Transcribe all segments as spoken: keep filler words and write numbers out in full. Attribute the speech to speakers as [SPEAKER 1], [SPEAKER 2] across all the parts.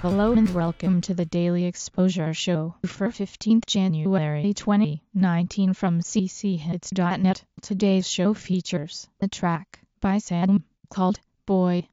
[SPEAKER 1] Hello and welcome to the Daily Exposure Show for fifteenth January twenty nineteen from c c hits dot net. Today's show features a track by Sam called Boy.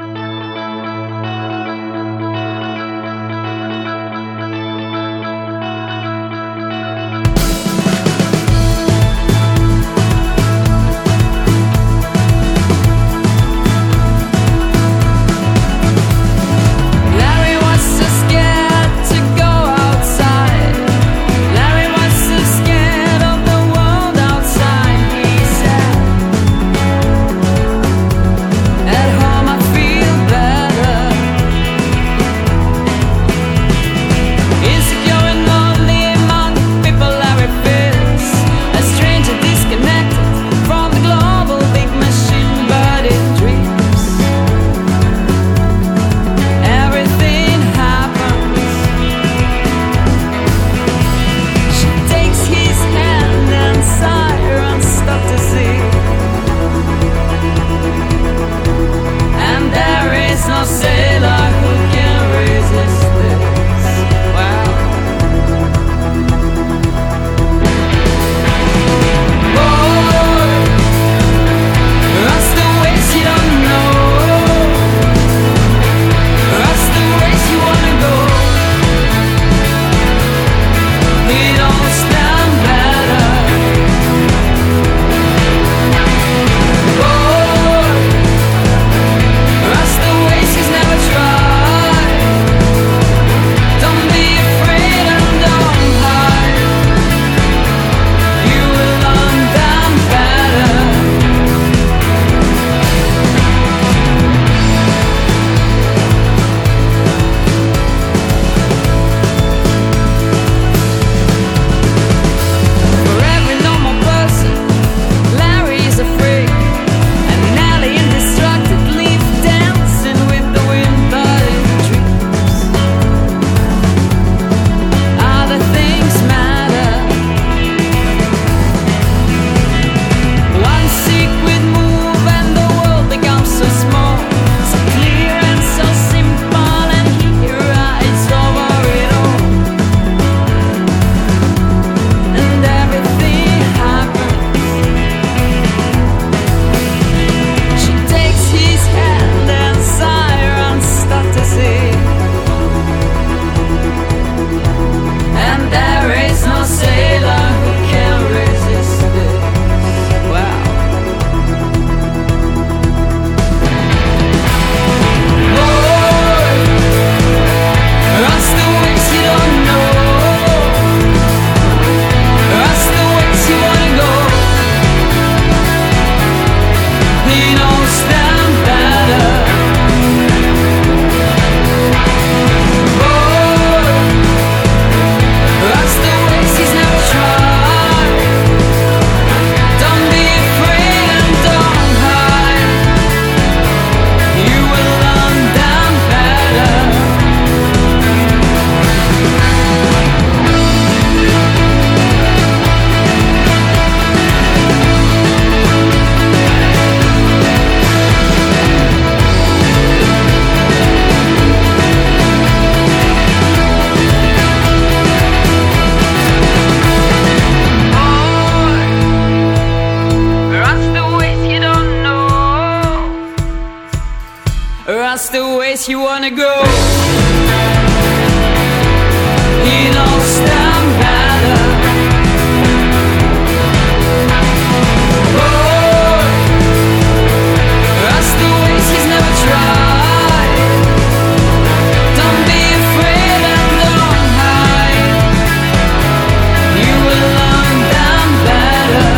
[SPEAKER 2] That's the ways you wanna go. You don't stand better. Oh, that's the ways he's never tried. Don't be afraid and don't hide. You will learn them better.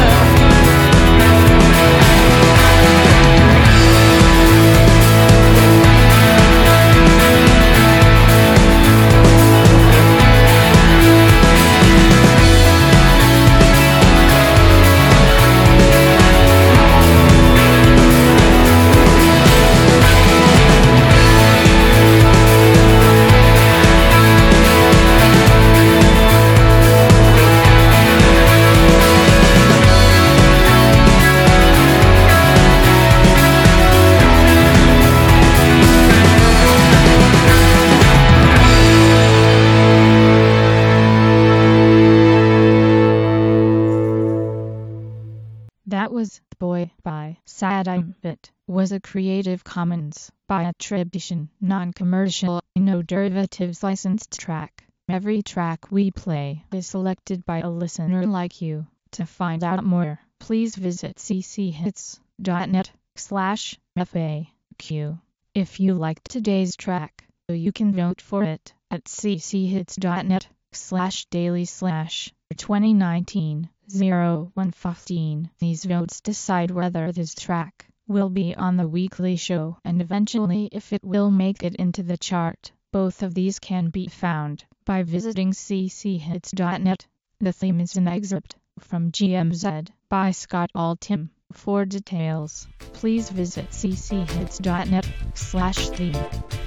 [SPEAKER 1] That was Boy by Saddam. It was a Creative Commons by attribution, non-commercial, no derivatives licensed track. Every track we play is selected by a listener like you. To find out more, please visit cchits.net slash FAQ. If you liked today's track, you can vote for it at cchits.net slash daily slash twenty nineteen oh one fifteen. These votes decide whether this track will be on the weekly show and eventually if it will make it into the chart. Both of these can be found by visiting cchits.net. The theme is an excerpt from G M Z by Scott Altham. For details, please visit cchits.net slash theme.